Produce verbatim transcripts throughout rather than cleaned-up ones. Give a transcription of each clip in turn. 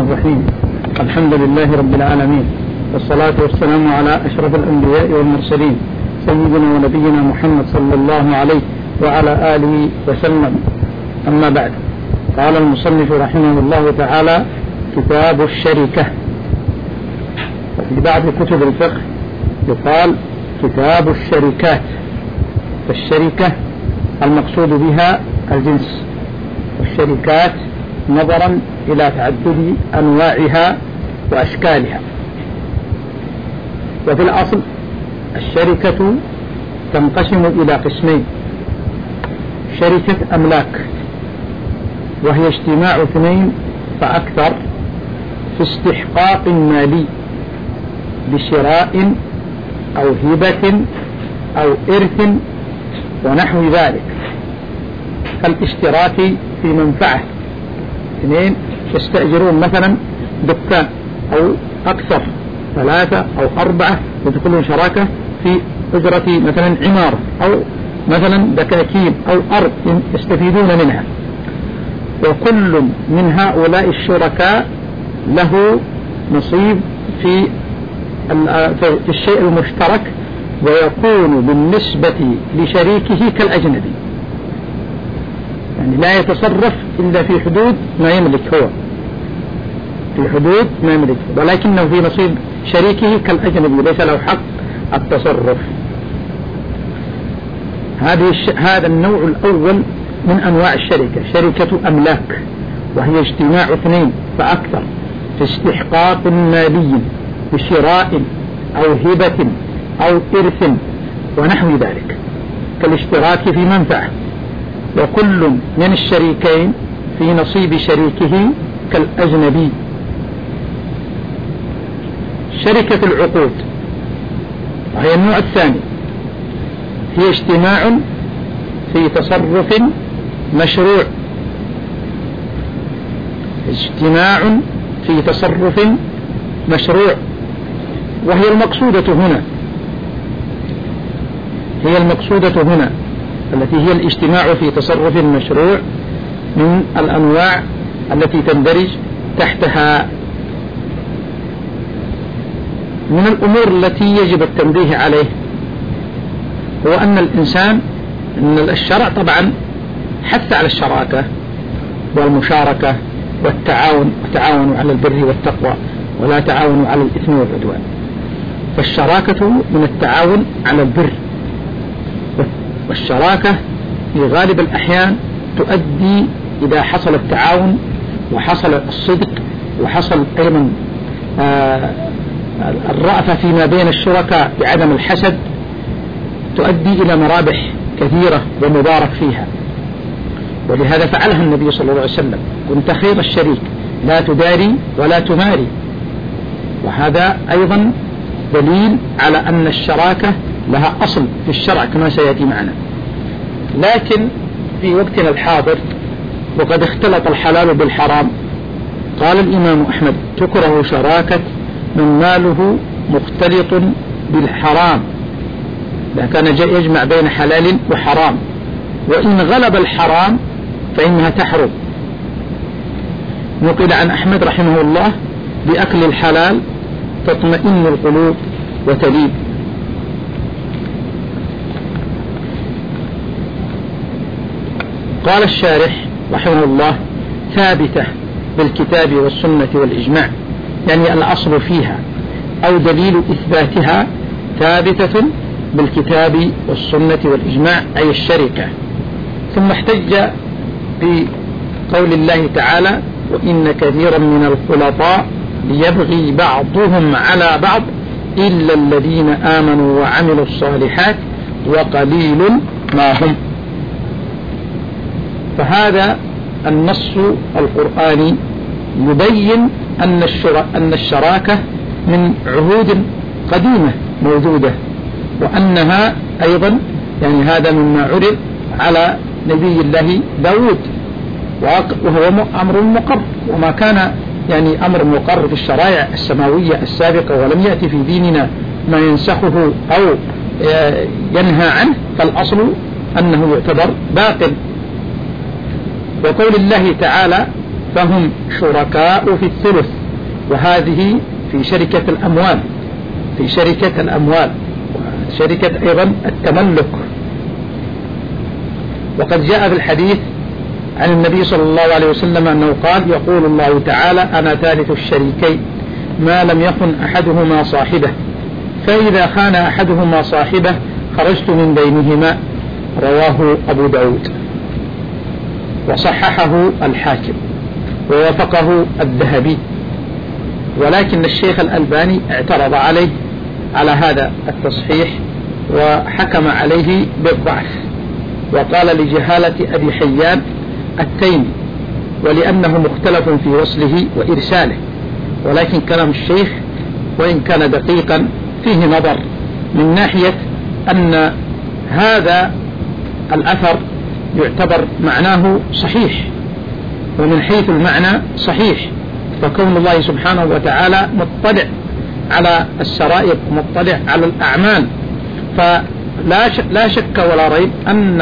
الرحيم. الحمد لله رب العالمين، والصلاة والسلام على أشرف الأنبياء والمرسلين سيدنا ونبينا محمد صلى الله عليه وعلى آله وسلم. أما بعد، قال المصنف رحمه الله تعالى: كتاب الشركة. وفي بعض كتب الفقه يقال كتاب الشركات، فالشركة المقصود بها الجنس، والشركات نظرا إلى تعدد أنواعها وأشكالها. وفي الأصل الشركة تنقسم إلى قسمين: شركة أملاك، وهي اجتماع اثنين فأكثر في استحقاق مالي بشراء أو هبة أو إرث ونحو ذلك، كالاشتراك في منفعة. اثنين يستأجرون مثلا دكان أو أكثر، ثلاثة أو أربعة يدخلون شراكة في أجرة مثلا عمارة أو مثلا دكاكين أو أرض يستفيدون منها، وكل من هؤلاء الشركاء له نصيب في في الشيء المشترك، ويكون بالنسبة لشريكه كالأجنبي، يعني لا يتصرف إلا في حدود ما يملك هو، في حدود ما يملك، ولكنه في نصيب شريكه كالأجنبي، ليس له حق التصرف. هذه الش... هذا النوع الأول من أنواع الشركة، شركة أملاك، وهي اجتماع اثنين فأكثر في استحقاق مالي بشراء أو هبة أو إرث ونحو ذلك، كالاشتراك في منفعة، وكل من الشريكين في نصيب شريكه كالأجنبي. شركة العقود وهي النوع الثاني، هي اجتماع في تصرف مشروع، اجتماع في تصرف مشروع، وهي المقصودة هنا، هي المقصودة هنا التي هي الاجتماع في تصرف مشروع من الأنواع التي تندرج تحتها. من الأمور التي يجب التنبيه عليه هو أن الإنسان، أن الشرع طبعا حث على الشراكة والمشاركة والتعاون، وتعاونوا على البر والتقوى ولا تعاونوا على الإثم والعدوان. فالشراكة من التعاون على البر، والشراكة في غالب الأحيان تؤدي إذا حصل التعاون وحصل الصدق وحصل أيضا آه الرأفة فيما بين الشركاء بعدم الحسد، تؤدي إلى مرابح كثيرة ومبارك فيها. ولهذا فعلها النبي صلى الله عليه وسلم: كنت خير الشريك لا تداري ولا تماري. وهذا أيضا دليل على أن الشراكة لها أصل في الشرع كما سيأتي معنا. لكن في وقتنا الحاضر وقد اختلط الحلال بالحرام، قال الإمام أحمد: تكره شراكة من ماله مختلط بالحرام، إذا كان يجمع بين حلال وحرام، وإن غلب الحرام فإنها تحرم. نقل عن أحمد رحمه الله: بأكل الحلال تطمئن القلوب وتليب. قال الشارح رحمه الله: ثابتة بالكتاب والسنة والإجماع، يعني الأصل فيها أو دليل إثباتها ثابتة بالكتاب والسنة والإجماع، أي الشركة. ثم احتج بقول الله تعالى: وإن كثيرا من الخلطاء ليبغي بعضهم على بعض إلا الذين آمنوا وعملوا الصالحات وقليل ما هم. فهذا النص القرآني يبين أن أن الشراكة من عهود قديمة موجودة، وأنها أيضا يعني هذا مما عرض على نبي الله داود، وهو أمر مقر، وما كان يعني أمر مقر في الشرائع السماوية السابقة ولم يأتي في ديننا ما ينسخه أو ينهى عنه، فالأصل أنه يعتبر باطل. وقول الله تعالى: فهم شركاء في الثلث، وهذه في شركة الأموال، في شركة الأموال شركة أيضا التملك. وقد جاء في الحديث عن النبي صلى الله عليه وسلم أنه قال: يقول الله تعالى: أنا ثالث الشريكين ما لم يخن أحدهما صاحبه، فإذا خان أحدهما صاحبه خرجت من بينهما. رواه أبو داود وصححه الحاكم ووافقه الذهبي، ولكن الشيخ الألباني اعترض عليه على هذا التصحيح وحكم عليه بالضعف، وقال لجهالة أبي حيان التيمي ولأنه مختلف في وصله وإرساله. ولكن كلام الشيخ وإن كان دقيقا فيه نظر، من ناحية أن هذا الأثر يعتبر معناه صحيح، ومن حيث المعنى صحيح، فكون الله سبحانه وتعالى مطلع على السرائر ومطلع على الأعمال، فلا لا شك ولا ريب أن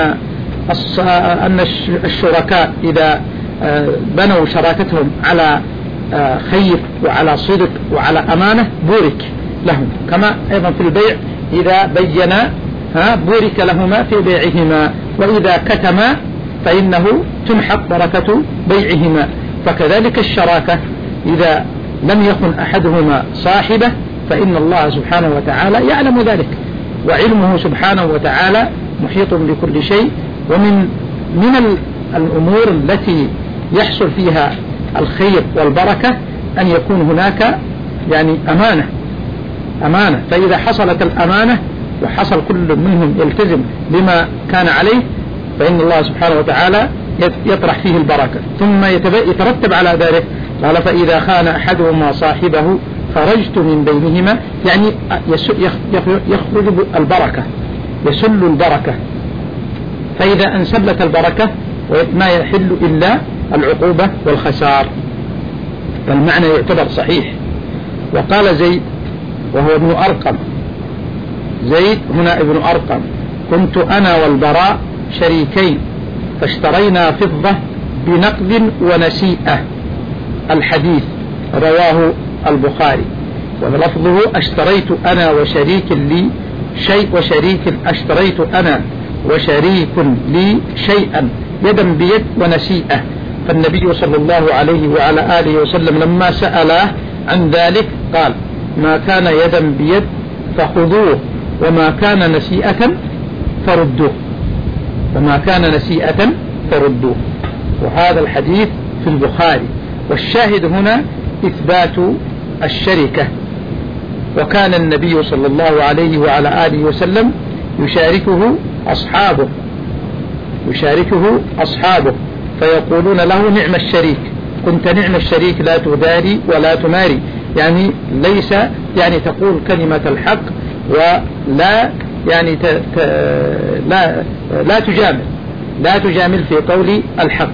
أن الشركاء إذا بنوا شراكتهم على خير وعلى صدق وعلى أمانة بورك لهم، كما أيضا في البيع إذا بينا ها بورك لهما في بيعهما، وإذا كتما فإنه تمحق بركة بيعهما. فكذلك الشراكة إذا لم يكن أحدهما صاحبه فإن الله سبحانه وتعالى يعلم ذلك، وعلمه سبحانه وتعالى محيط بكل شيء. ومن من الأمور التي يحصل فيها الخير والبركة أن يكون هناك يعني أمانة أمانة فإذا حصلت الأمانة وحصل كل منهم يلتزم بما كان عليه فإن الله سبحانه وتعالى يطرح فيه البركة. ثم يترتب على ذلك قال: فإذا خان أحدهما صاحبه خرجت من بينهما، يعني يخرج البركة، يسل البركة. فإذا انسلت البركة ما يحل إلا العقوبة والخسار، فالمعنى يعتبر صحيح. وقال زيد وهو ابن أرقم، زيد هنا ابن أرقم: كنت أنا والبراء شريكين فاشترينا فضة بنقد ونسيئة. الحديث رواه البخاري، ولفظه: اشتريت أنا وشريك لي شيء وشريك اشتريت أنا وشريك لي شيئا يدا بيد ونسيئة. فالنبي صلى الله عليه وعلى آله وسلم لما سأله عن ذلك قال: ما كان يدا بيد فخذوه، وما كان نسيئة فردوه، وما كان نسيئة فردوه. وهذا الحديث في البخاري. والشاهد هنا إثبات الشركة. وكان النبي صلى الله عليه وعلى آله وسلم يشاركه أصحابه يشاركه أصحابه فيقولون له: نعم الشريك، كنت نعم الشريك لا تداري ولا تماري، يعني ليس يعني تقول كلمة الحق ولا يعني ت... ت... لا لا تجامل لا تجامل في قول الحق.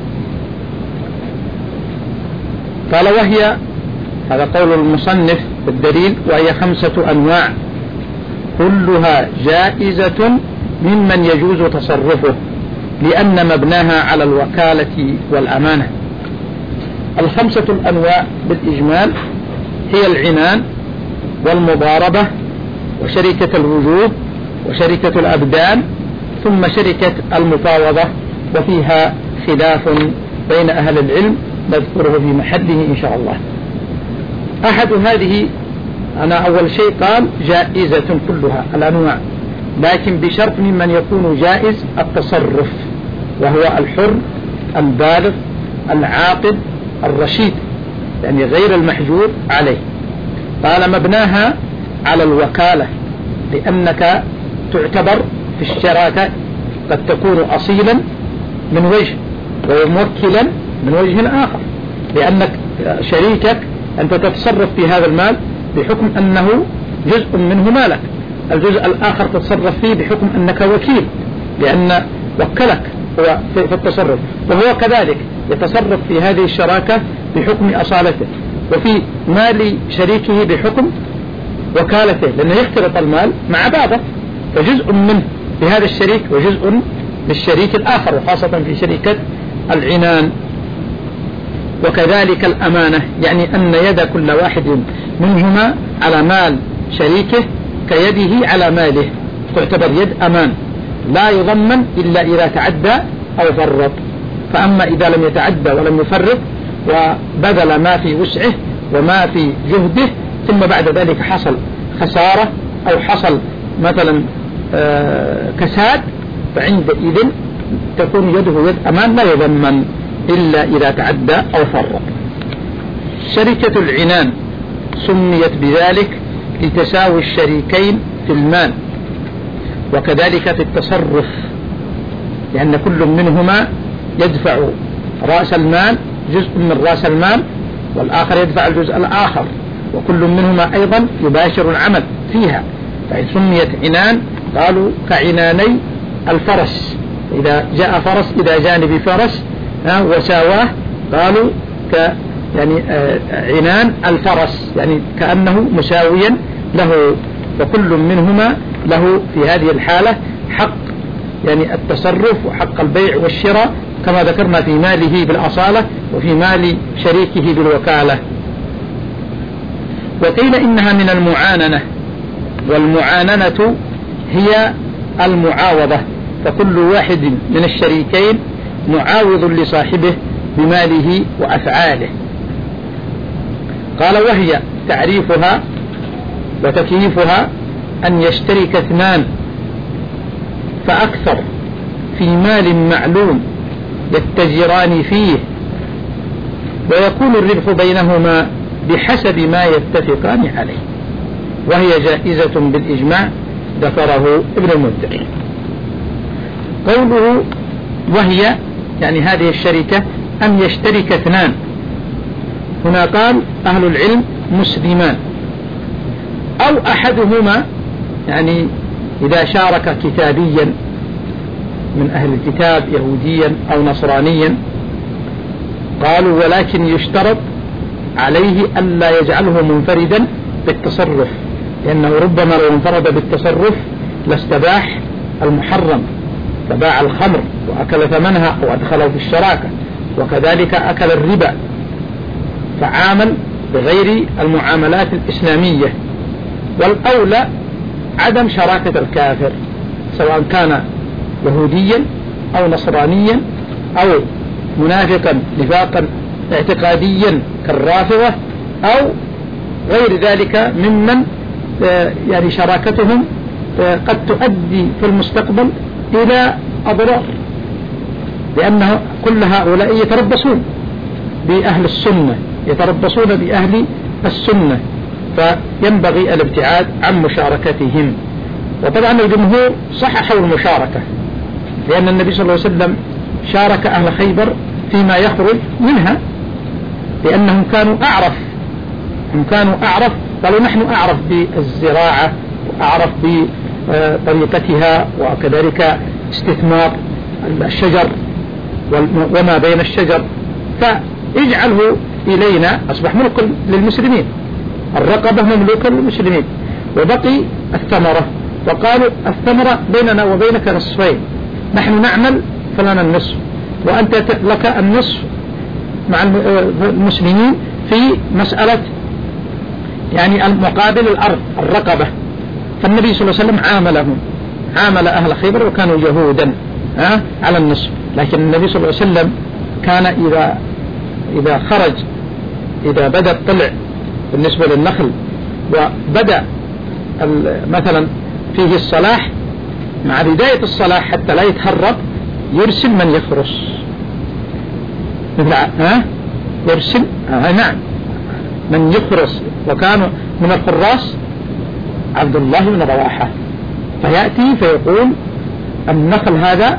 قال: وهي، هذا قول المصنف بالدليل، وهي خمسة أنواع كلها جائزة ممن يجوز تصرفه، لأن مبناها على الوكالة والأمانة. الخمسة الأنواع بالإجمال هي العنان والمضاربة وشركة الوجوب وشركة الأبدان ثم شركة المفاوضة، وفيها خلاف بين أهل العلم نذكره في محله إن شاء الله. أحد هذه أنا أول شيء قال جائزة كلها الأنواع، لكن بشرط ممن يكون جائز التصرف، وهو الحر البالغ العاقل الرشيد، يعني غير المحجور عليه. قال: مبناها على الوكالة، لأنك تعتبر في الشراكة قد تكون أصيلا من وجه وموكلا من وجه آخر، لأنك شريكك أنت تتصرف في هذا المال بحكم أنه جزء منه مالك، الجزء الآخر تتصرف فيه بحكم أنك وكيل، لأن وكلك هو في التصرف، وهو كذلك يتصرف في هذه الشراكة بحكم أصالته، وفي مال شريكه بحكم وكالته، لأنه يختلط المال مع بعضه، فجزء منه بهذا الشريك وجزء للشريك الآخر، وخاصة في شركة العنان. وكذلك الأمانة، يعني أن يد كل واحد منهما على مال شريكه كيده على ماله، تعتبر يد أمان لا يضمن إلا إذا تعدى أو فرط. فأما إذا لم يتعدى ولم يفرط وبذل ما في وسعه وما في جهده ثم بعد ذلك حصل خسارة أو حصل مثلا كساد، فعندئذ تكون يده يد أمان لا يضمن إلا إذا تعدى أو فرط. شركة العنان سميت بذلك لتساوي الشريكين في المال، وكذلك في التصرف، لأن كل منهما يدفع رأس المال جزء من رأس المال والآخر يدفع الجزء الآخر، وكل منهما أيضا يباشر العمل فيها، فإن سميت عنان قالوا كعناني الفرس، إذا جاء فرس إلى جانب فرس وساواه قالوا ك يعني عنان الفرس، يعني كأنه مساويا له، وكل منهما له في هذه الحالة حق يعني التصرف وحق البيع والشراء كما ذكرنا في ماله بالأصالة وفي مال شريكه بالوكالة. وقيل إنها من المعاننة، والمعاننة هي المعاوضة، فكل واحد من الشريكين معاوض لصاحبه بماله وأفعاله. قال وهي تعريفها وتكييفها أن يشترك اثنان فأكثر في مال معلوم يتجران فيه، ويكون الربح بينهما بحسب ما يتفقان عليه، وهي جائزة بالإجماع ذكره ابن المنذر. قوله وهي يعني هذه الشركة أن يشترك اثنان، هنا قال أهل العلم مسلمان أو أحدهما، يعني إذا شارك كتابيا من أهل الكتاب يهوديا أو نصرانيا قالوا ولكن يشترط عليه ألا يجعله منفردا بالتصرف، لأنه ربما لو انفرد بالتصرف لاستباح المحرم، فباع الخمر وأكل ثمنها وأدخله في الشراكة، وكذلك أكل الربا، فعامل بغير المعاملات الإسلامية. والأولى عدم شراكة الكافر سواء كان يهوديا أو نصرانيا أو منافقا نفاقا اعتقاديا كالرافضة أو غير ذلك ممن يعني شراكتهم قد تؤدي في المستقبل إلى أضرار، لأن كل هؤلاء يتربصون بأهل السنة يتربصون بأهل السنة، فينبغي الابتعاد عن مشاركتهم. وطبعا الجمهور صححوا المشاركة، لأن النبي صلى الله عليه وسلم شارك أهل خيبر فيما يخرج منها، لأنهم كانوا أعرف هم كانوا أعرف قالوا نحن أعرف بالزراعة وأعرف بطريقتها وكذلك استثمار الشجر وما بين الشجر، فاجعله إلينا. أصبح ملك للمسلمين، الرقبة مملوكة للمسلمين، وبقي الثمرة، فقالوا الثمرة بيننا وبينك نصفين، نحن نعمل فلنا النصف وأنت لك النصف مع المسلمين في مسألة يعني المقابل الأرض الرقبة. فالنبي صلى الله عليه وسلم عاملهم عامل أهل خيبر وكانوا يهودا ها على النصف، لكن النبي صلى الله عليه وسلم كان إذا إذا خرج إذا بدأ الطلع بالنسبة للنخل وبدأ مثلا فيه الصلاح، مع بداية الصلاح حتى لا يتهرب يرسل من يخرس مثل ها يرسل آه نعم من يخرس، وكانوا من الخراس عبد الله بن رواحة، فيأتي فيقول النخل هذا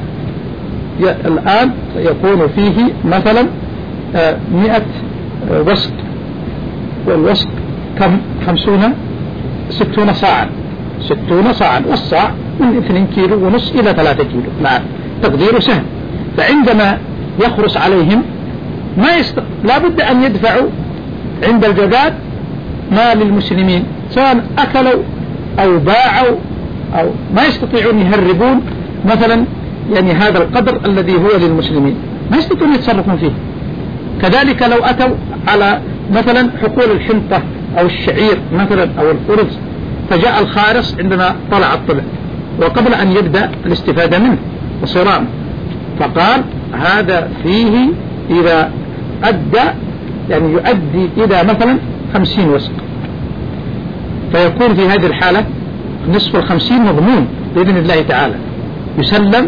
الآن يكون فيه مثلا آه مئة آه وسق، والوسق كم خمسون ستون صاعا ستون صاعا، والصاع من اثنين كيلو ونص إلى ثلاثة كيلو، نعم تقديره سهل. فعندما يخرس عليهم ما يست... لا بد أن يدفعوا عند الجداد ما للمسلمين، سواء أكلوا أو باعوا أو ما يستطيعون يهربون مثلا يعني هذا القدر الذي هو للمسلمين، ما يستطيعون يتصرفون فيه، كذلك لو أتوا على مثلا حقول الحنطة أو الشعير مثلا أو الخرز، فجاء الخارص عندما طلع الطلع وقبل أن يبدأ الاستفادة منه وصرام، فقال هذا فيه إذا أدى يعني يؤدي إلى مثلا خمسين وسق، فيكون في هذه الحالة نصف الخمسين مضمون بإذن الله تعالى يسلم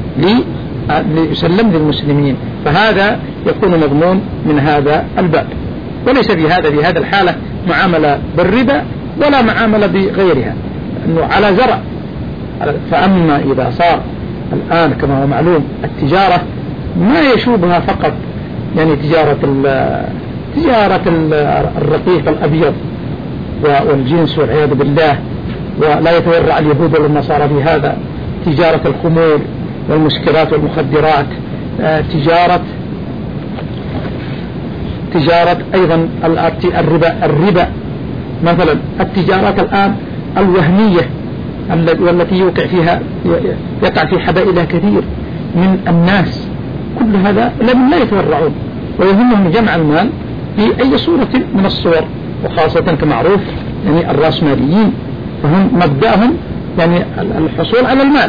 يسلم للمسلمين، فهذا يكون مضمون من هذا الباب. وليس في هذا في هذا الحالة معاملة بالربا ولا معاملة بغيرها، أنه على زرع. فأما إذا صار الآن كما هو معلوم التجارة ما يشوبها فقط يعني تجارة تجارة الرقيق الأبيض والجنس والعياذ بالله، ولا يتورع اليهود والنصارى في هذا، تجارة الخمور والمسكرات والمخدرات، تجارة تجارة أيضا الربا الربا مثلا، التجارات الآن الوهمية والتي يوقع فيها يقع في حبائلها كثير من الناس، كل هذا لم لا يتورعون ويهمهم جمع المال في أي صورة من الصور، وخاصة كمعروف يعني الرأسماليين فهم مبدأهم يعني الحصول على المال،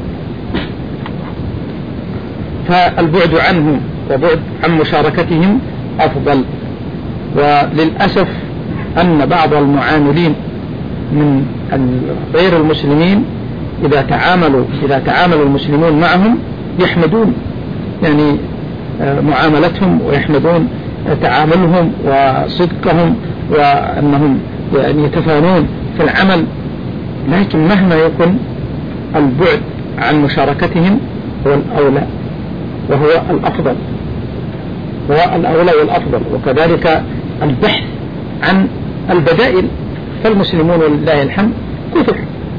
فالبعد عنهم وبعد عن مشاركتهم أفضل. وللأسف أن بعض المعاملين من غير المسلمين إذا تعاملوا إذا تعامل المسلمون معهم يحمدون يعني معاملتهم ويحمدون تعاملهم وصدقهم وأنهم يعني يتفانون في العمل، لكن مهما يكن البعد عن مشاركتهم هو الأولى وهو الأفضل هو الأولى والأفضل. وكذلك البحث عن البدائل، فالمسلمون ولله الحمد كثر،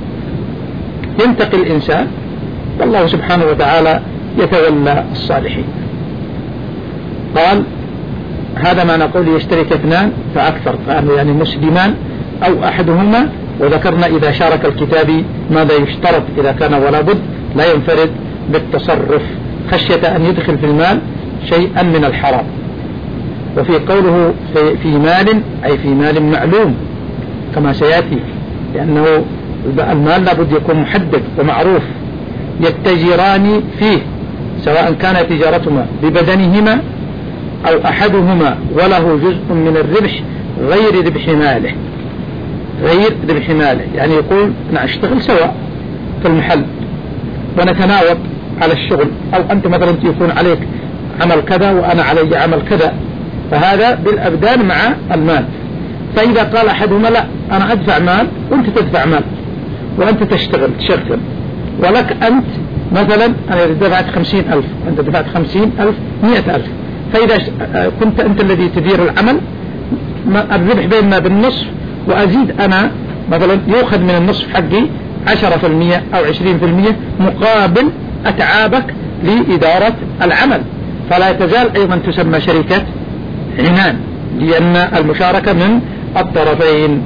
ينتقي الإنسان والله سبحانه وتعالى يتولى الصالحين. قال هذا ما نقول يشترك اثنان فأكثر، يعني مسلمان أو أحدهما، وذكرنا إذا شارك الكتابي ماذا يشترط إذا كان ولا بد لا ينفرد بالتصرف خشية أن يدخل في المال شيئا من الحرام. وفي قوله في, في مال أي في مال معلوم كما سيأتي، لأنه المال لابد يكون محدد ومعروف، يتجران فيه سواء كانت تجارتهما ببدنهما أو أحدهما وله جزء من الربح غير ربح ماله غير ربح ماله يعني يقول نشتغل سوا في المحل ونتناوب على الشغل، أو أنت مثلا يكون عليك عمل كذا وأنا علي عمل كذا، فهذا بالأبدان مع المال. فإذا قال أحدهما لا أنا أدفع مال وأنت تدفع مال وأنت تشتغل تشغل، ولك أنت مثلا أنا دفعت خمسين ألف وأنت دفعت خمسين ألف مئة ألف، فإذا كنت أنت الذي تدير العمل الربح بيننا بالنصف، وأزيد أنا مثلا يأخذ من النصف حقي عشرة في المية أو عشرين في المية مقابل أتعابك لإدارة العمل، فلا تزال أيضا تسمى شركة عنان لأن المشاركة من الطرفين.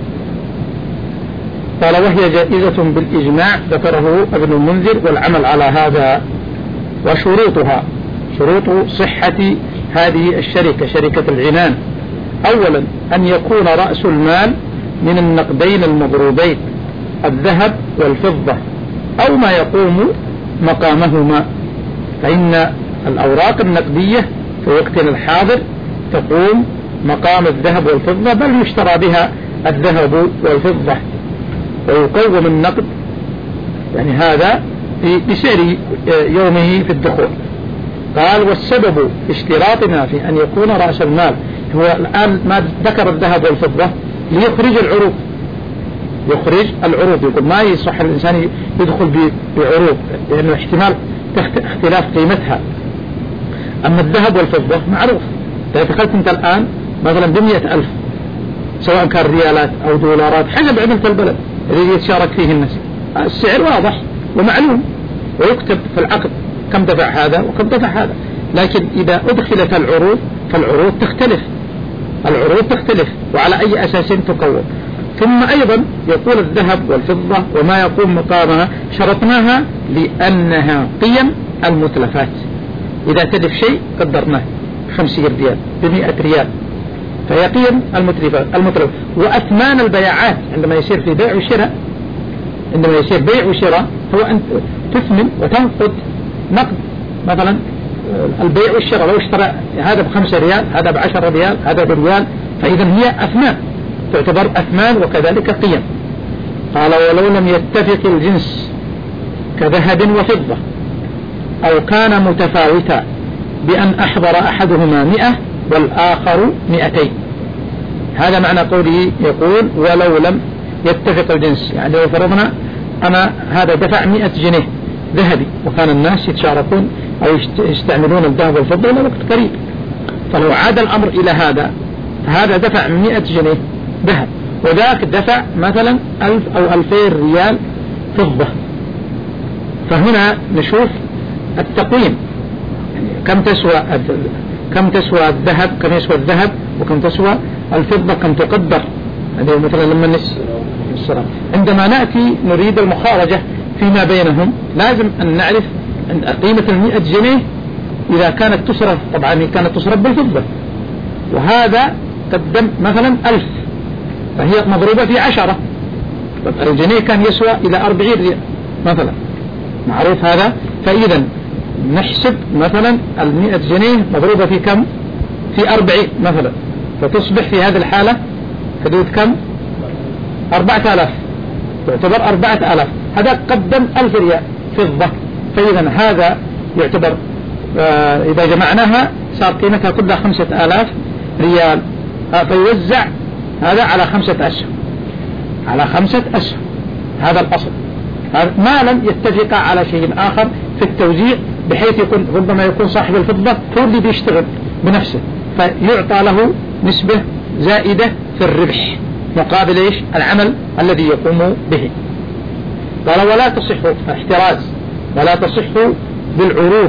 قال وهي جائزة بالإجماع ذكره ابن المنذر والعمل على هذا. وشروطها شروط صحة هذه الشركة شركة العنان: أولا أن يكون رأس المال من النقدين المضروبين الذهب والفضة أو ما يقوم مقامهما، فإن الأوراق النقدية في وقتنا الحاضر تقوم مقام الذهب والفضة، بل يشترى بها الذهب والفضة ويقوم النقد يعني هذا بسعر يومه في الدخول. قال والسبب اشتراطنا في أن يكون رأس المال هو الآن ما ذكر الذهب والفضة ليخرج العروض يخرج العروض يقول ما يصح الإنسان يدخل بعروض لأنه احتمال اختلاف قيمتها. أما الذهب والفضة معروف، إذا دخلت أنت الآن مثلا بمئة ألف سواء كان ريالات أو دولارات حسب عملة البلد الذي يتشارك فيه الناس، السعر واضح ومعلوم ويكتب في العقد كم دفع هذا وكم دفع هذا. لكن إذا أدخلت العروض فالعروض تختلف العروض تختلف وعلى أي أساس تقوم. ثم أيضا يقول الذهب والفضة وما يقوم مقامها شرطناها لأنها قيم المتلفات، إذا تلف شيء قدرناه خمسين ريال بمئة ريال، فيقين المتلف المتلف. وأثمان البيعات عندما يصير في بيع وشراء، عندما يصير بيع وشراء هو أن تثمن وتنقد نقد، مثلا البيع والشراء لو اشترى هذا بخمسة ريال هذا بعشرة ريال هذا بريال، فإذا هي أثمان تعتبر أثمان وكذلك قيم. قال ولو لم يتفق الجنس كذهب وفضة أو كان متفاوتا بأن أحضر أحدهما مئة والآخر مئتين. هذا معنى قوله يقول ولو لم يتفق الجنس، يعني لو فرضنا أنا هذا دفع مئة جنيه ذهبي وكان الناس يتشاركون أو يستعملون الذهب والفضة إلى وقت قريب، فلو عاد الأمر إلى هذا فهذا دفع مئة جنيه ذهب وذاك دفع مثلا ألف أو ألفين ريال فضة، فهنا نشوف التقويم كم تسوى كم تسوى الذهب كم يسوى الذهب وكم تسوى الفضة كم تقدر. هذه مثلا لما نس عندما نأتي نريد المخارجة فيما بينهم لازم أن نعرف قيمة المئة جنيه إذا كانت تصرف، طبعا كانت تصرف بالفضة، وهذا قدم مثلا ألف فهي مضروبة في عشرة، الجنيه كان يسوى إلى أربعين ريال مثلا، معروف هذا. فإذا نحسب مثلا المئة جنيه مضروبة في كم؟ في أربعين مثلا، فتصبح في هذه الحالة حدود كم؟ أربعة آلاف، تعتبر أربعة آلاف. هذا قدم ألف ريال فضة، فإذا هذا يعتبر آه إذا جمعناها صار قيمتها كلها خمسة آلاف ريال، آه فيوزع هذا على خمسة أسهم على خمسة أسهم. هذا الأصل، ما لم يتفق على شيء آخر في التوزيع بحيث يكون ربما يكون صاحب الفضة هو اللي بيشتغل بنفسه فيعطى له نسبة زائدة في الربح مقابل إيش؟ العمل الذي يقوم به. قال ولا تصح احتراز ولا تصح بالعروض.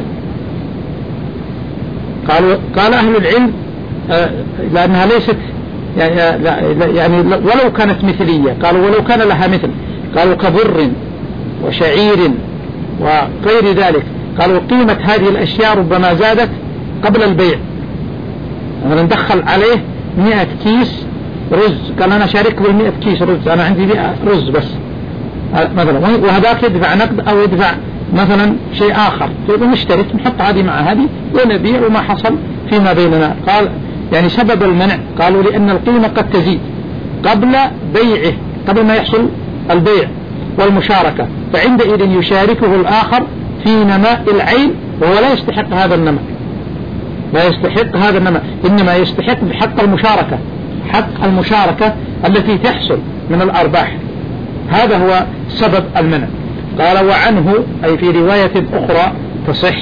قالوا قال أهل العلم آه لأنها ليست يعني, يعني ولو كانت مثلية، قالوا ولو كان لها مثل، قالوا كبر وشعير وغير ذلك، قالوا قيمة هذه الأشياء ربما زادت قبل البيع. أنا ندخل عليه مئة كيس رز، قال أنا شارك بالمئة كيس رز، أنا عندي مئة رز بس مثلا، وهذاك يدفع نقد أو يدفع مثلا شيء آخر، فإذا نشترك نحط هذه مع هذه ونبيع وما حصل فيما بيننا. قال يعني سبب المنع قالوا لأن القيمة قد تزيد قبل بيعه، قبل ما يحصل البيع والمشاركة، فعندئذ يشاركه الآخر في نماء العين وهو لا يستحق هذا النماء، لا يستحق هذا النماء، إنما يستحق بحق المشاركة، حق المشاركة التي تحصل من الأرباح. هذا هو سبب المنع. قال وعنه أي في رواية أخرى تصح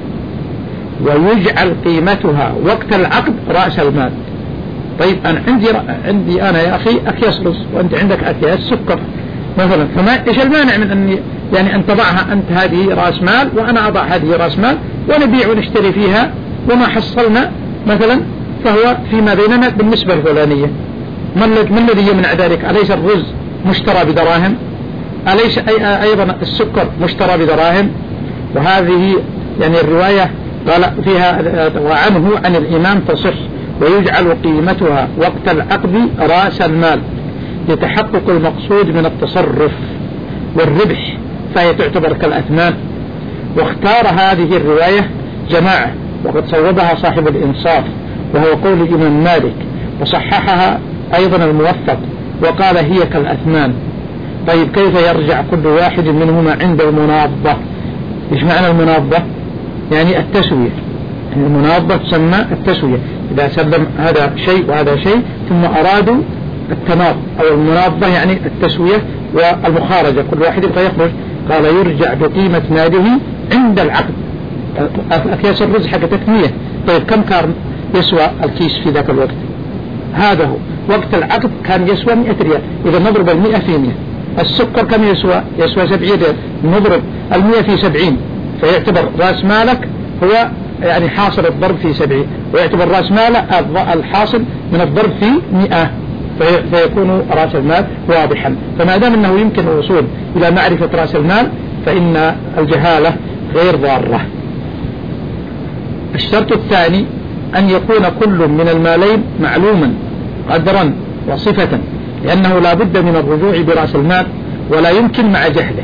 ويجعل قيمتها وقت العقد رأس المال. طيب أنا عندي عندي أنا يا أخي أكياس رز وأنت عندك أكياس سكر مثلا، فما إيش المانع من أن يعني أن تضعها أنت هذه رأس مال وأنا أضع هذه رأس مال ونبيع ونشتري فيها وما حصلنا مثلا فهو فيما بيننا بالنسبة الفلانية. ما الذي يمنع ذلك؟ أليس الرز مشترى بدراهم؟ أليس أي أيضا السكر مشترى بدراهم؟ وهذه يعني الرواية قال فيها وعنه عن الإمام تصح ويجعل قيمتها وقت العقد رأس المال لتحقق المقصود من التصرف والربح، فهي تعتبر كالأثمان. واختار هذه الرواية جماعة وقد صوبها صاحب الإنصاف وهو قول الإمام مالك، وصححها أيضا الموفق وقال هي كالأثمان. طيب كيف يرجع كل واحد منهما عند المناضة؟ إيش معنى المناضة؟ يعني التسوية، يعني المناضة تسمى التسوية، إذا سلم هذا شيء وهذا شيء ثم أرادوا التناض أو المناضة يعني التسوية والمخارجة، كل واحد يبقى يخرج. قال يرجع بقيمة ماله عند العقد. أكياس الرز حقتك مية، طيب كم كان يسوى الكيس في ذاك الوقت؟ هذا هو وقت العقد كان يسوى مئة ريال، إذا نضرب المئة في مئة. السكر كم يسوى؟ يسوى سبعين ريال، نضرب المئة في سبعين فيعتبر رأس مالك هو يعني حاصل الضرب في سبعين، ويعتبر رأس مالك الحاصل من الضرب في مئة، فيكون رأس المال واضحا. فما دام أنه يمكن الوصول إلى معرفة رأس المال فإن الجهالة غير ضارة. الشرط الثاني أن يكون كل من المالين معلوما قدرا وصفة، لأنه لا بد من الرجوع برأس المال ولا يمكن مع جهله.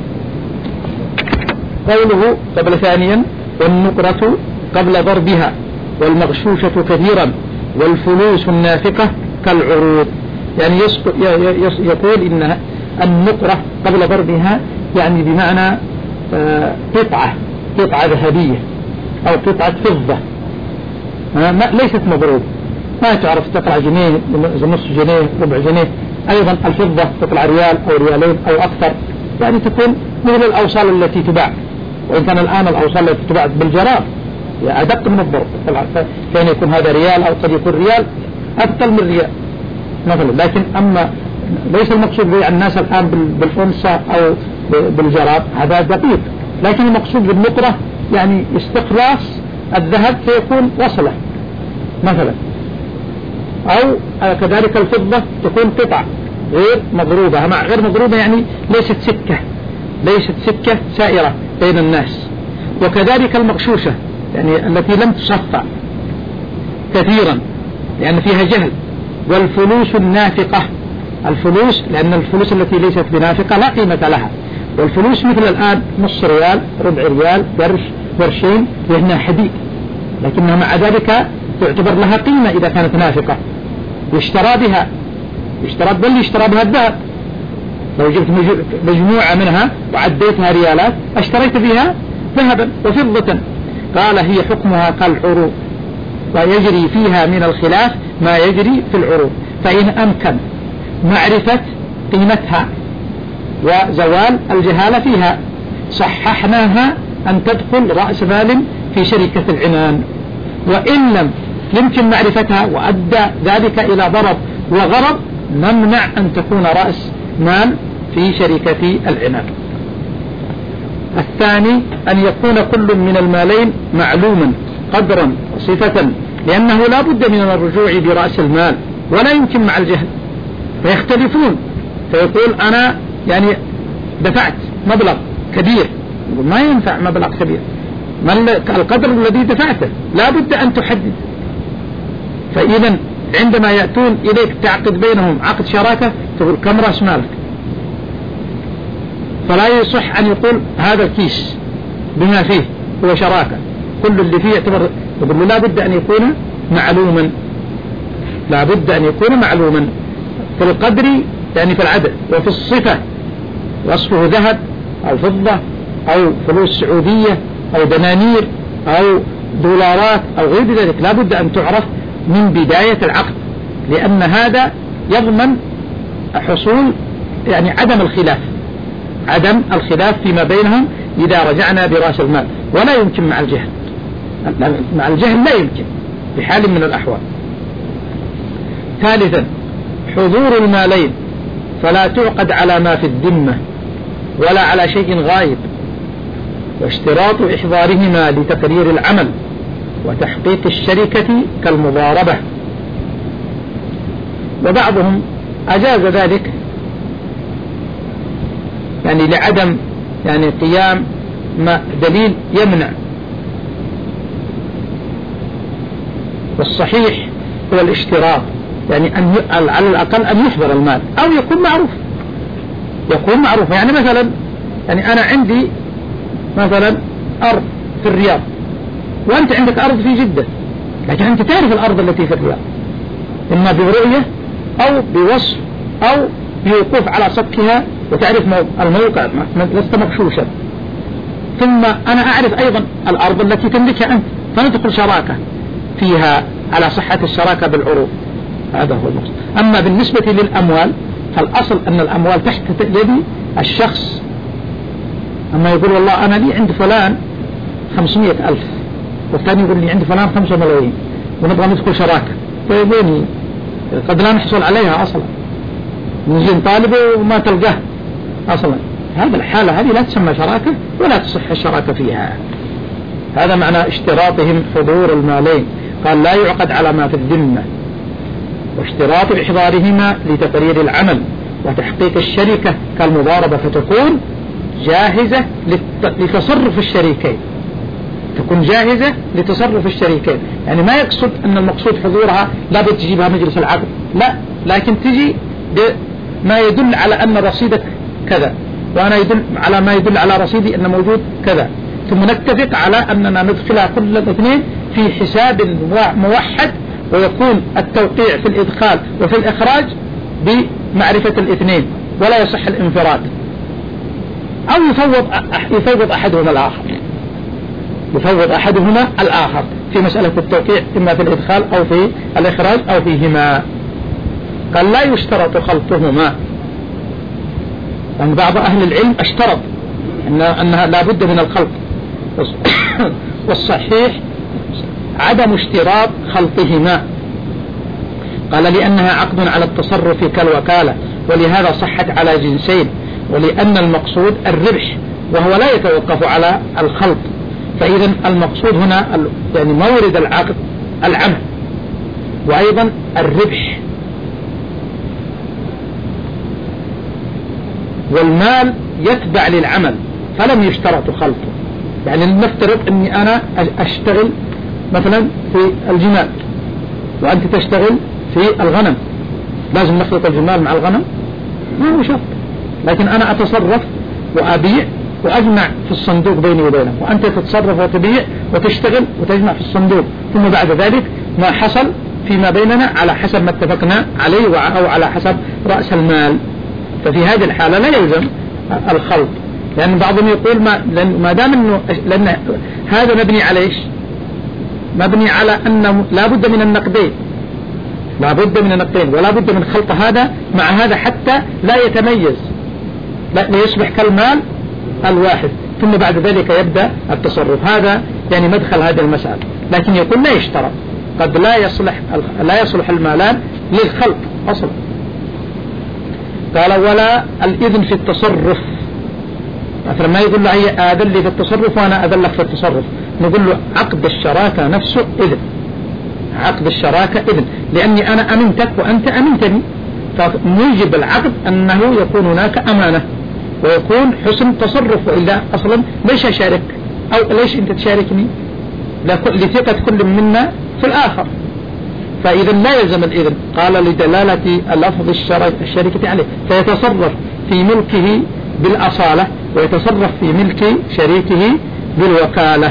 قوله قبل ثانيا والنقرة قبل ضربها والمغشوشة كثيرا والفلوس النافقة كالعروض، يعني يقول إن النقرة قبل ضربها يعني بمعنى قطعة قطعة ذهبية أو قطعة فضة ليست مضروب، ما تعرف تطلع جنيه نص جنيه ربع جنيه. أيضا الفضة تطلع ريال أو ريالين أو أكثر، يعني تكون مثل الأوصال التي تباع، وإن كان الآن الأوصال التي تباع بالجرار أدق من الضرب، كان يكون هذا ريال أو قد يكون ريال أثقل من ريال مثلا. لكن أما ليس المقصود بيع الناس الآن بالفنصة أو بالجرار، هذا دقيق، لكن المقصود بالنقرة يعني استخلاص الذهب فيكون وصله مثلا، أو كذلك الفضة تكون قطع غير مضروبة. مع غير مضروبة يعني ليست سكة ليست سكة سائرة بين الناس. وكذلك المغشوشة يعني التي لم تصفى كثيرا لأن فيها جهل. والفلوس النافقة، الفلوس لأن الفلوس التي ليست بنافقة لا قيمة لها، والفلوس مثل الآن نص ريال ربع ريال قرش قرشين لأنها حديد، لكنها مع ذلك تعتبر لها قيمة إذا كانت نافقة، يشترى بها يشترى بل يشترى بها الذهب. لو جبت مجموعة منها وعديتها ريالات اشتريت بها ذهبا وفضة. قال هي حكمها كالعروض ويجري فيها من الخلاف ما يجري في العروض، فإن أمكن معرفة قيمتها وزوال الجهالة فيها صححناها أن تدخل رأس مال في شركة العنان، وإن لم يمكن معرفتها وأدى ذلك إلى ضرر وغرض نمنع أن تكون رأس مال في شركة العنان. الثاني أن يكون كل من المالين معلوما قدرا وصفة، لأنه لا بد من الرجوع برأس المال ولا يمكن مع الجهل، فيختلفون. فيقول أنا يعني دفعت مبلغ كبير، ما ينفع مبلغ كبير، ما القدر الذي دفعته لا بد أن تحدد. فإذا عندما يأتون إليك تعقد بينهم عقد شراكة تقول كم رأس مالك، فلا يصح أن يقول هذا الكيس بما فيه هو شراكة، كل اللي فيه يعتبر. يقول له لا بد أن يكون معلوما لا بد أن يكون معلوما في القدر يعني في العدد، وفي الصفة وصفه ذهب أو فضة أو فلوس سعودية أو دنانير أو دولارات أو غير ذلك، لا بد أن تعرف من بداية العقد، لأن هذا يضمن حصول يعني عدم الخلاف عدم الخلاف فيما بينهم إذا رجعنا برأس المال. ولا يمكن مع الجهل مع الجهل لا يمكن بحال من الأحوال. ثالثا حضور المالين فلا تعقد على ما في الذمة ولا على شيء غايب، واشتراط إحضارهما لتقرير العمل وتحقيق الشركة كالمضاربة. وبعضهم أجاز ذلك يعني لعدم يعني قيام ما دليل يمنع، والصحيح هو الاشتراط، يعني أن على الأقل أن يحضر المال أو يكون معروف يكون معروف يعني مثلا يعني أنا عندي مثلا أرض في الرياض وأنت عندك أرض في جدة، لكن أنت تعرف الأرض التي في الرياض إما برؤية أو بوصف أو بوقوف على سطحها وتعرف الموقع لست مغشوشا. ثم أنا أعرف أيضا الأرض التي تملكها أنت، فندخل شراكة فيها على صحة الشراكة بالعروض. هذا هو المقصود. أما بالنسبة للأموال فالأصل أن الأموال تحت يد الشخص. أما يقول والله أنا لي عند فلان خمسمائة ألف والثاني يقول لي عند فلان خمسة ملايين ونبغى ندخل شراكة، فيبيني قد لا نحصل عليها أصلا، نجي نطالبه وما تلقاه أصلا. هذا الحالة هذه لا تسمى شراكة ولا تصح الشراكة فيها. هذا معنى اشتراطهم حضور المالين. قال لا يعقد على ما في الذمة، واشتراط إحضارهما لتقرير العمل وتحقيق الشركة كالمضاربة، فتكون جاهزة لتصرف الشريكين. تكون جاهزة لتصرف الشريكين. يعني ما يقصد أن المقصود حضورها لابد تجيبها مجلس العقد، لا، لكن تجي ما يدل على أن رصيدك كذا، وأنا يدل على ما يدل على رصيدي أن موجود كذا، ثم نتفق على أننا ندخلها كل الاثنين في حساب موحد، ويكون التوقيع في الإدخال وفي الإخراج بمعرفة الاثنين، ولا يصح الانفراد، أو يفوض يفوض أحدهما الآخر يفوض أحدهما الآخر في مسألة التوقيع، إما في الإدخال أو في الإخراج أو فيهما. قال لا يشترط خلطهما، لأن بعض أهل العلم اشترط إن أنها لا بد من الخلط، والصحيح عدم اشتراط خلطهما. قال لأنها عقد على التصرف كالوكالة، ولهذا صحت على جنسين، ولأن المقصود الربح وهو لا يتوقف على الخلط، فإذا المقصود هنا يعني مورد العقد العمل وأيضا الربح، والمال يتبع للعمل فلم يشترط خلطه. يعني نفترض أني أنا أشتغل مثلا في الجمال وأنت تشتغل في الغنم، لازم نخلط الجمال مع الغنم؟ ما هو شرط، لكن أنا أتصرف وأبيع وأجمع في الصندوق بيني وبينك، وأنت تتصرف وتبيع وتشتغل وتجمع في الصندوق، ثم بعد ذلك ما حصل فيما بيننا على حسب ما اتفقنا عليه أو على حسب رأس المال. ففي هذه الحالة لا يلزم الخلط، لأن بعضهم يقول ما, ما دام أنه لأن هذا مبني على إيش؟ مبني على أنه لا بد من النقدين، لا بد من النقدين ولا بد من خلط هذا مع هذا حتى لا يتميز، لا يصبح كالمال الواحد، ثم بعد ذلك يبدأ التصرف. هذا يعني مدخل هذه المسألة، لكن يقول لا يشترط، قد لا يصلح لا يصلح المالان للخلط أصلا. قال ولا الإذن في التصرف، مثلا ما يقول له هي أذن لي في التصرف وأنا أذن لك في التصرف، نقول له عقد الشراكة نفسه إذن، عقد الشراكة إذن، لأني أنا أمنتك وأنت أمنتني، فنوجب العقد أنه يكون هناك أمانة ويكون حسن تصرف، وإلا أصلا ليش أشارك أو ليش أنت تشاركني؟ لثقة كل منا في الآخر، فإذا لا يلزم الإذن. قال لدلالة لفظ الشركة عليه، فيتصرف في ملكه بالأصالة ويتصرف في ملك شريكه بالوكالة.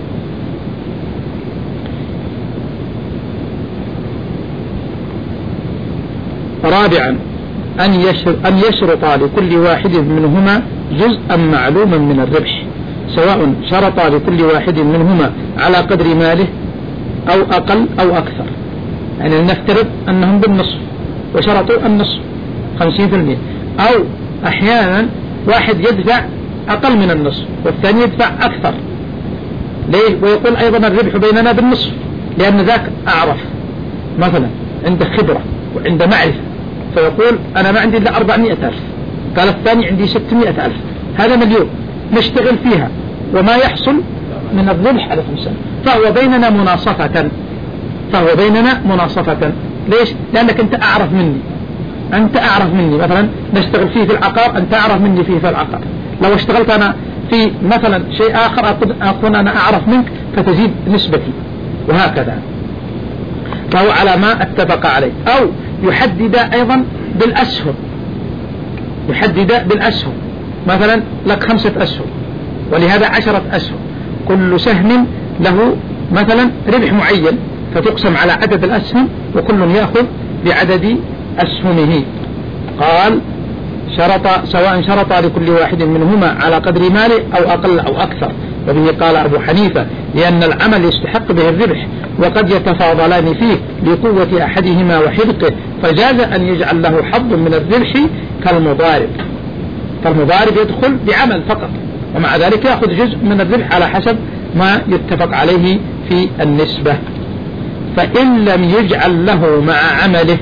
رابعا أن يشرط, أن يشرط لكل واحد منهما جزءا معلوما من الربح، سواء شرط لكل واحد منهما على قدر ماله أو أقل أو أكثر. يعني نفترض أنهم بالنصف وشرطوا النصف خمسين في المئة، أو أحيانا واحد يدفع أقل من النصف والثاني يدفع أكثر. ليه؟ ويقول أيضا الربح بيننا بالنصف، لأن ذاك أعرف مثلا عنده خبرة وعنده معرفة، فيقول أنا ما عندي إلا أربعمائة ألف، قال الثاني عندي ستمائة ألف، هذا مليون نشتغل فيها وما يحصل من الربح على خمسة، فهو بيننا مناصفة، فهو بيننا مناصفة. ليش؟ لأنك أنت أعرف مني أنت أعرف مني مثلا نشتغل فيه في العقار، أنت أعرف مني فيه في العقار، لو اشتغلت أنا في مثلا شيء آخر أكون أنا أعرف منك فتزيد نسبتي، وهكذا. فهو على ما اتفق عليه. أو يحدد أيضا بالأسهم، يحدد بالأسهم، مثلا لك خمسة أسهم ولهذا عشرة أسهم، كل سهم له مثلا ربح معين، فتقسم على عدد الأسهم وكل يأخذ بعدد أسهمه. قال شرط سواء شرط لكل واحد منهما على قدر ماله أو أقل أو أكثر، وبه قال أبو حنيفة لأن العمل يستحق به الربح وقد يتفاضلان فيه لقوة أحدهما وحدقه، فجاز أن يجعل له حظ من الربح كالمضارب، فالمضارب يدخل بعمل فقط ومع ذلك يأخذ جزء من الربح على حسب ما يتفق عليه في النسبة. فإن لم يجعل له مع عمله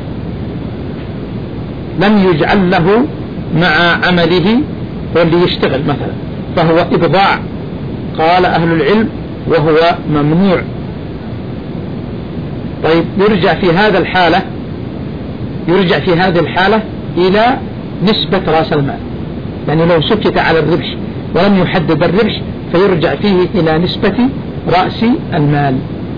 لم يجعل له مع عمله واللي يشتغل مثلا فهو إبضاع، قال أهل العلم وهو ممنوع. طيب يرجع في هذا الحالة يرجع في هذه الحالة إلى نسبة رأس المال، يعني لو سكت على الربح ولم يحدد الربح فيرجع فيه إلى نسبة رأس المال.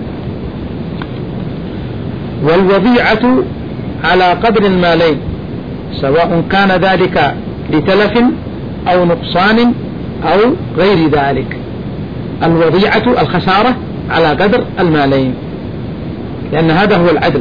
والوضيعة على قدر المالين سواء كان ذلك لتلف أو نقصان أو غير ذلك. الوضيعة الخسارة على قدر المالين، لأن هذا هو العدل،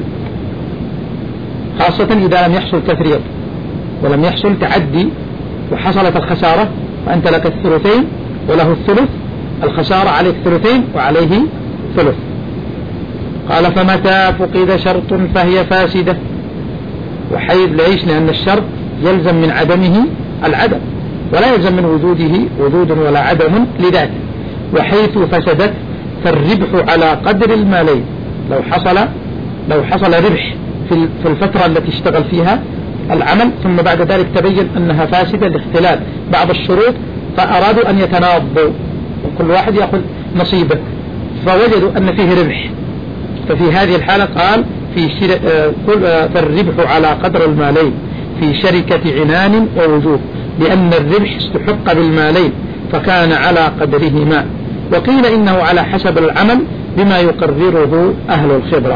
خاصة إذا لم يحصل تفريط ولم يحصل تعدي وحصلت الخسارة، وأنت لك الثلثين وله الثلث، الخسارة عليك ثلثين وعليه ثلث. قال فمتى فقد شرط فهي فاسدة، وحيث ليش لأن الشرط يلزم من عدمه العدم، ولا يلزم من وجوده وجود ولا عدم لذاته. وحيث فسدت فالربح على قدر المالين. لو حصل لو حصل ربح في الفترة التي اشتغل فيها العمل، ثم بعد ذلك تبين أنها فاسدة لاختلال بعض الشروط، فأرادوا أن يتناضوا وكل واحد يأخذ نصيبه، فوجدوا أن فيه ربح، ففي هذه الحالة قال في فالربح على قدر المالين في شركة عنان ووجوه، لأن الربح استحق بالمالين فكان على قدرهما. وقيل إنه على حسب العمل بما يقرره أهل الخبرة.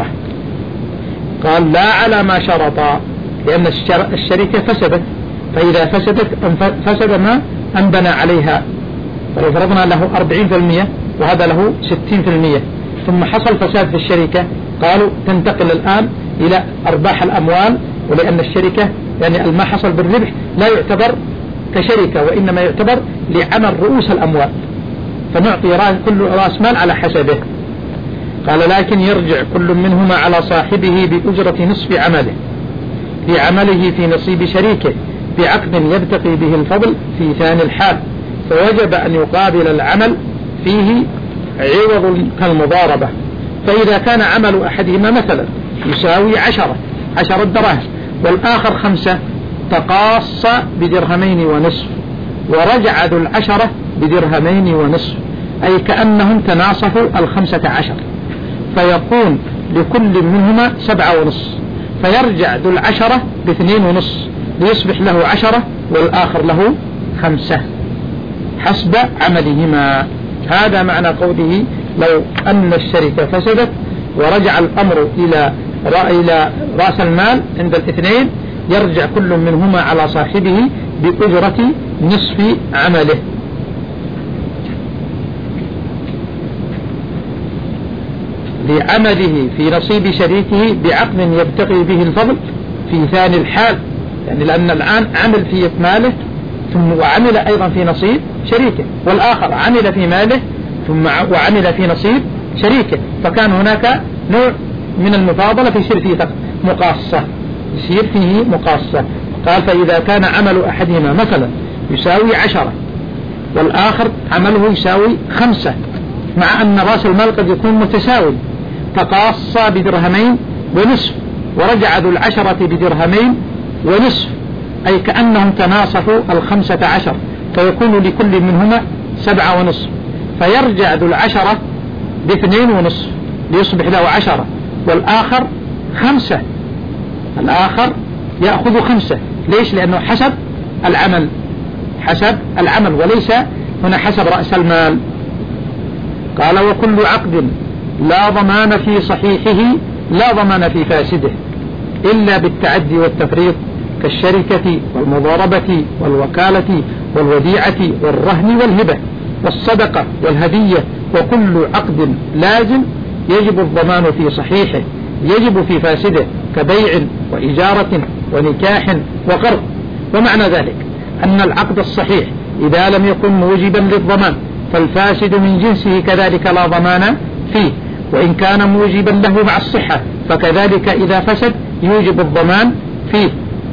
قال لا على ما شرطا، لأن الشركة فسدت، فإذا فسدت فسد ما أنبنى عليها. فلو فرضنا له أربعين بالمئة وهذا له ستين بالمئة، ثم حصل فساد في الشركة، قالوا تنتقل الآن إلى أرباح الأموال، ولأن الشركة يعني ما حصل بالربح لا يعتبر كشركة، وإنما يعتبر لعمل رؤوس الأموال، فنعطي كل رأس مال على حسبه. قال لكن يرجع كل منهما على صاحبه بأجرة نصف عمله لعمله في نصيب شريكه بعقد يبتقي به الفضل في ثاني الحال، فوجب أن يقابل العمل فيه عوض كالمضاربة. فإذا كان عمل أحدهما مثلا يساوي عشرة عشرة دراهم والآخر خمسة، تقاص بدرهمين ونصف، ورجع ذو العشرة بدرهمين ونصف، أي كأنهم تناصفوا الخمسة عشر، فيكون لكل منهما سبعة ونصف، فيرجع ذو العشرة باثنين ونصف ليصبح له عشرة والآخر له خمسة حسب عملهما. هذا معنى قوله لو أن الشركة فسدت ورجع الأمر إلى إلى رأس المال عند الاثنين، يرجع كل منهما على صاحبه بأجرة نصف عمله. لعمله في نصيب شريكه بعقد يبتغي به الفضل في ثاني الحال، يعني لأن الآن عمل في ماله ثم وعمل أيضا في نصيب شريكه، والآخر عمل في ماله ثم وعمل في نصيب شريكه، فكان هناك نوع من المفاضلة في يصير فيه مقاصة يصير فيه مقاصة. قال فإذا كان عمل أحدهما مثلا يساوي عشرة والآخر عمله يساوي خمسة، مع أن رأس المال قد يكون متساوي، تقاص بدرهمين ونصف ورجع ذو العشرة بدرهمين ونصف، أي كأنهم تناصفوا الخمسة عشر، فيكون لكل منهما سبعة ونصف، فيرجع ذو العشرة باثنين ونصف ليصبح له عشرة والآخر خمسة، الآخر يأخذ خمسة. ليش؟ لأنه حسب العمل حسب العمل وليس هنا حسب رأس المال. قال وكل عقد لا ضمان في صحيحه لا ضمان في فاسده إلا بالتعدي والتفريط، كالشركة والمضاربة والوكالة والوديعة والرهن والهبة والصدقة والهدية. وكل عقد لازم يجب الضمان في صحيحه يجب في فاسده، كبيع وإجارة ونكاح وقرض. ومعنى ذلك أن العقد الصحيح إذا لم يكن موجبا للضمان فالفاسد من جنسه كذلك لا ضمان فيه، وإن كان موجبا له مع الصحة فكذلك إذا فسد يوجب الضمان فيه.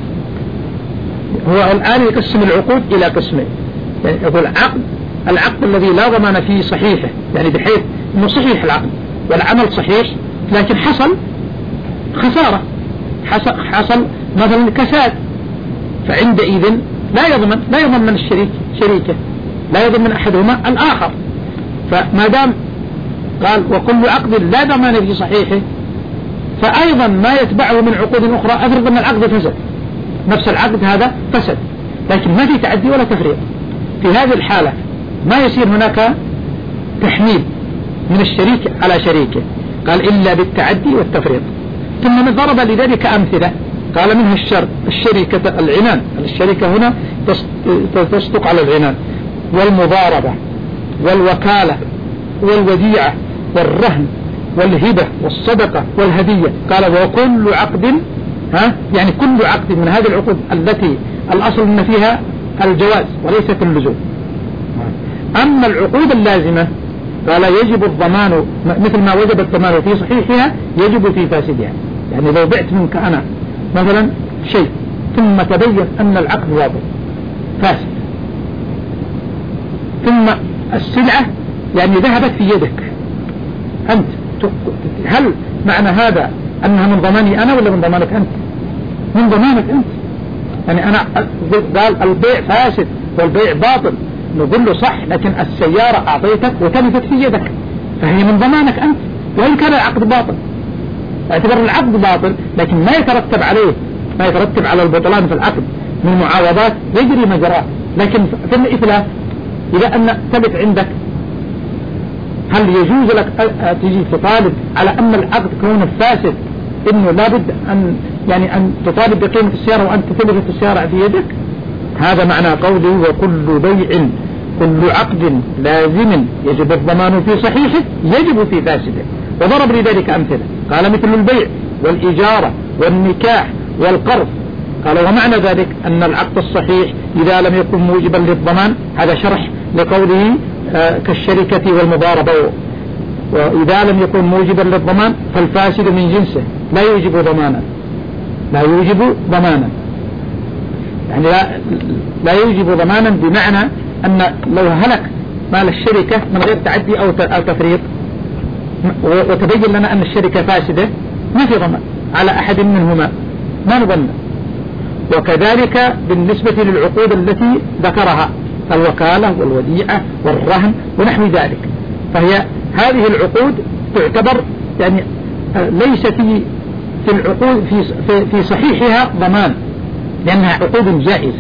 هو الآن يقسم العقود إلى قسمين، يعني يقول عقد العقد الذي لا ضمان فيه صحيحه، يعني بحيث أنه صحيح العقد والعمل صحيح لكن حصل خسارة، حصل, حصل مثلا كساد، فعندئذ لا يضمن لا يضمن من الشريك شريكه لا يضمن أحدهما الآخر. فما دام قال وكل عقد لا ضمان في صحيحه، فأيضا ما يتبعه من عقود أخرى. أفرض أن العقد فسد، نفس العقد هذا فسد لكن ما في تعدي ولا تفريط، في هذه الحالة ما يصير هناك تحميل من الشريك على شريكه، قال إلا بالتعدي والتفريط. ثم ضرب لذلك أمثلة، قال منها الشر الشركة العنان، الشركة هنا تصدق على العنان، والمضاربة والوكالة والوديعة والرهن والهبة والصدقة والهدية. قال وكل عقد، ها يعني كل عقد من هذه العقود التي الأصل أن فيها الجواز وليست اللزوم. أما العقود اللازمة قال يجب الضمان مثل ما وجب الضمان في صحيحها يجب في فاسدها. يعني لو بعت منك أنا مثلا شيء ثم تبين أن العقد واضح فاسد، ثم السلعة يعني ذهبت في يدك أنت، هل معنى هذا أنها من ضماني أنا ولا من ضمانك أنت؟ من ضمانك أنت. يعني أنا قال البيع فاسد والبيع باطل، نقول له صح، لكن السيارة أعطيتك وتلفت في يدك فهي من ضمانك أنت وإن كان العقد باطل. اعتبر العقد باطل لكن ما يترتب عليه ما يترتب على البطلان في العقد من معاوضات يجري مجراه. لكن في الإثلاث إذا أن ثبت عندك، هل يجوز لك تجي تطالب على أن العقد كونه فاسد إنه لابد أن يعني أن تطالب بقيمة السيارة وأنت تلفت السيارة في يدك؟ هذا معنى قوله وكل بيع كل عقد لازم يجب الضمان في صحيحه يجب في فاسده. وضرب لذلك أمثلة، قال مثل البيع والإجارة والنكاح والقرض. قال ومعنى ذلك أن العقد الصحيح إذا لم يكن موجبا للضمان، هذا شرح لقوله آه كالشركة والمضاربة، وإذا لم يكن موجبا للضمان فالفاسد من جنسه لا يوجب ضمانا لا يوجب ضمانا يعني لا, لا يوجب ضمانا، بمعنى أن لو هلك مال الشركة من غير تعدي أو تفريط وتبين لنا أن الشركة فاسدة ما في ضمان على أحد منهما، ما نضمن. وكذلك بالنسبة للعقود التي ذكرها الوكالة والوديعة والرهن ونحو ذلك، فهي هذه العقود تعتبر يعني ليس في في العقود في في صحيحها ضمان، لأنها عقود جائزة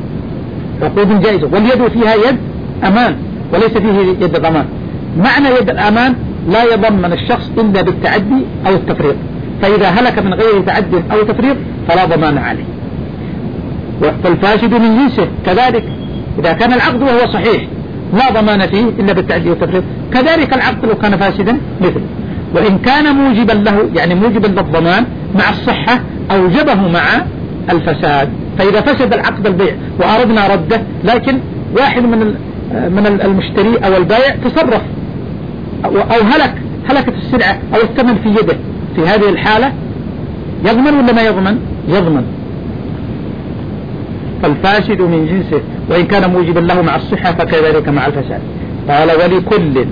عقود جائزة واليد فيها يد أمان وليس فيه يد ضمان. معنى يد الأمان لا يضمن الشخص إلا بالتعدي أو التفريط، فإذا هلك من غير تعدي أو تفريط فلا ضمان عليه. فالفاسد من جنسه كذلك، إذا كان العقد وهو صحيح لا ضمان فيه إلا بالتعدي والتفريط، كذلك العقد لو كان فاسدا مثل. وإن كان موجبا له يعني موجبا للضمان مع الصحة أوجبه مع الفساد. فإذا فسد العقد البيع وأردنا رده، لكن واحد من من المشتري أو البائع تصرف أو هلك هلكت السلعة أو الثمن في يده، في هذه الحالة يضمن ولا ما يضمن؟ يضمن. فالفاسد من جنسه وإن كان موجبا له مع الصحة فكذلك مع الفساد. قال ولكل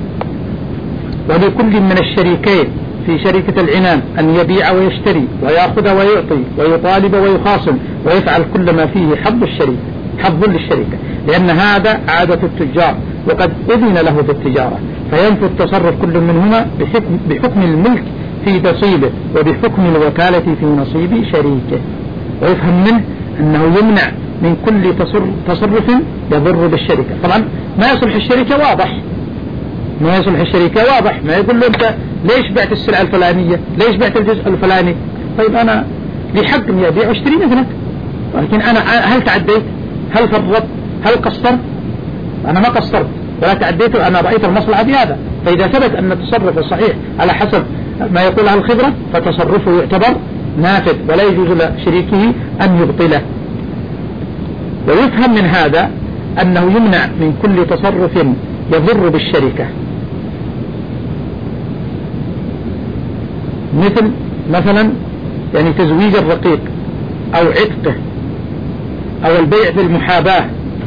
ولكل من الشريكين في شركة العنان أن يبيع ويشتري ويأخذ ويعطي ويطالب ويخاصم ويفعل كل ما فيه حظ الشريك حظ للشركة، لأن هذا عادة التجار وقد أذن له في التجارة، فينفي التصرف كل منهما بحكم, بحكم الملك في نصيبه وبحكم الوكالة في نصيب شريكه. ويفهم منه أنه يمنع من كل تصرف يضر بالشركة. طبعا ما يصلح الشركة واضح ما يصلح الشركة واضح ما يقول له أنت ليش بعت السلعة الفلانية، ليش بعت الجزء الفلاني؟ طيب أنا لي حق إني أبيع واشتري مثلك، ولكن أنا هل تعديت؟ هل فرطت؟ هل قصرت؟ أنا ما قصرت ولا تعديت، أنا رأيت المصلحة بهذا. فإذا ثبت أن التصرف الصحيح على حسب ما يقولها الخبرة فتصرفه يعتبر نافذ ولا يجوز لشريكه أن يبطله. ويفهم من هذا أنه يمنع من كل تصرف يضر بالشركة، مثل مثلا يعني تزويج الرقيق أو عتقه أو البيع بالمحاباة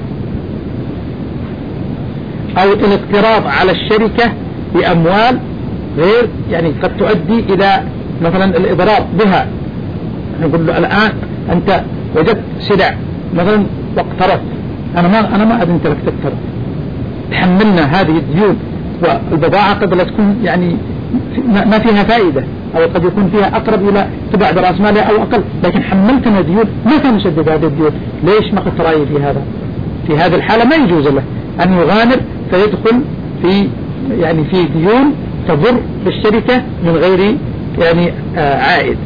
أو الاقتراض على الشركة بأموال غير يعني قد تؤدي إلى مثلا الإضرار بها. نقول له الآن أنت وجدت سلع مثلا واقترضت، أنا ما أنا ما أذنت لك تقترض، تحملنا هذه الديون والبضاعة قد لا تكون يعني ما فيها فائدة أو قد يكون فيها أقرب إلى تباع برأس مالها أو أقل، لكن حملتنا ديون ما كان مسدد هذه الديون، ليش ما قلت رأيي في هذا؟ في هذه الحالة ما يجوز له أن يغامر فيدخل في يعني في ديون تضر بالشركة من غير يعني عائد.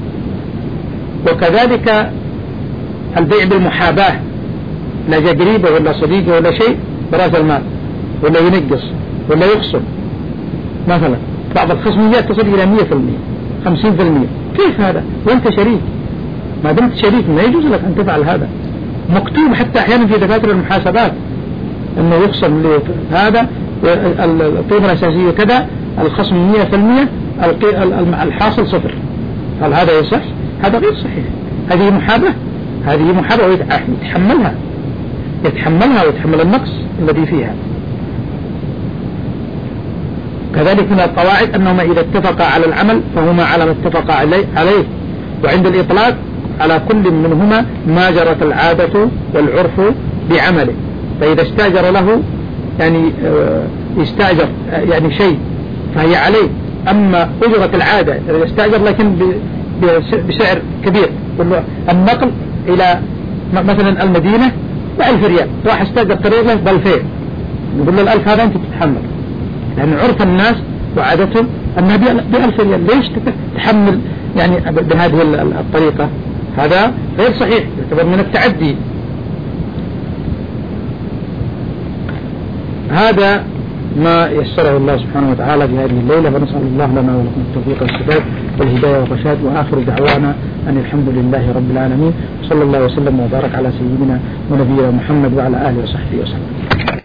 وكذلك البيع بالمحاباة، لا جاء قريبه ولا صديقه ولا شيء براس المال، ولا ينقص ولا يخصم مثلا. بعض الخصميات تصل إلى مية في المية خمسين في المية. كيف هذا وأنت شريك؟ ما دمت شريك ما يجوز لك أن تفعل هذا. مكتوب حتى أحيانا في دفاتر المحاسبات أنه يخصم هذا القيمة الأساسية كذا، الخصم مية في المية، الحاصل صفر. هل هذا يصح؟ هذا غير صحيح. هذه محاباة، هذه محاباة ويتحملها يتحملها ويتحمل النقص الذي فيها. كذلك من القواعد أنهما إذا اتفقا على العمل فهما على ما اتفقا عليه، وعند الإطلاق على كل منهما ما جرت العادة والعرف بعمله. فإذا استأجر له يعني يستأجر يعني شيء فهي عليه. أما أجرة العادة إذا استأجر لكن بسعر كبير، النقل إلى مثلا المدينة بألف ريال، راح استأجر طريق له بألفين، نقول له الألف هذا أنت تتحمل، لأن عرف الناس وعادتهم أنها بألف ريال. ليش تحمل يعني بهذه الطريقة؟ هذا غير صحيح، يعتبر من التعدي. هذا ما يسره الله سبحانه وتعالى في هذه الليلة، ونسأل الله لنا ولكم التوفيق والسداد والهداية والرشاد. وآخر دعوانا أن الحمد لله رب العالمين، صلى الله وسلم وبارك على سيدنا ونبينا محمد وعلى آله وصحبه وسلم.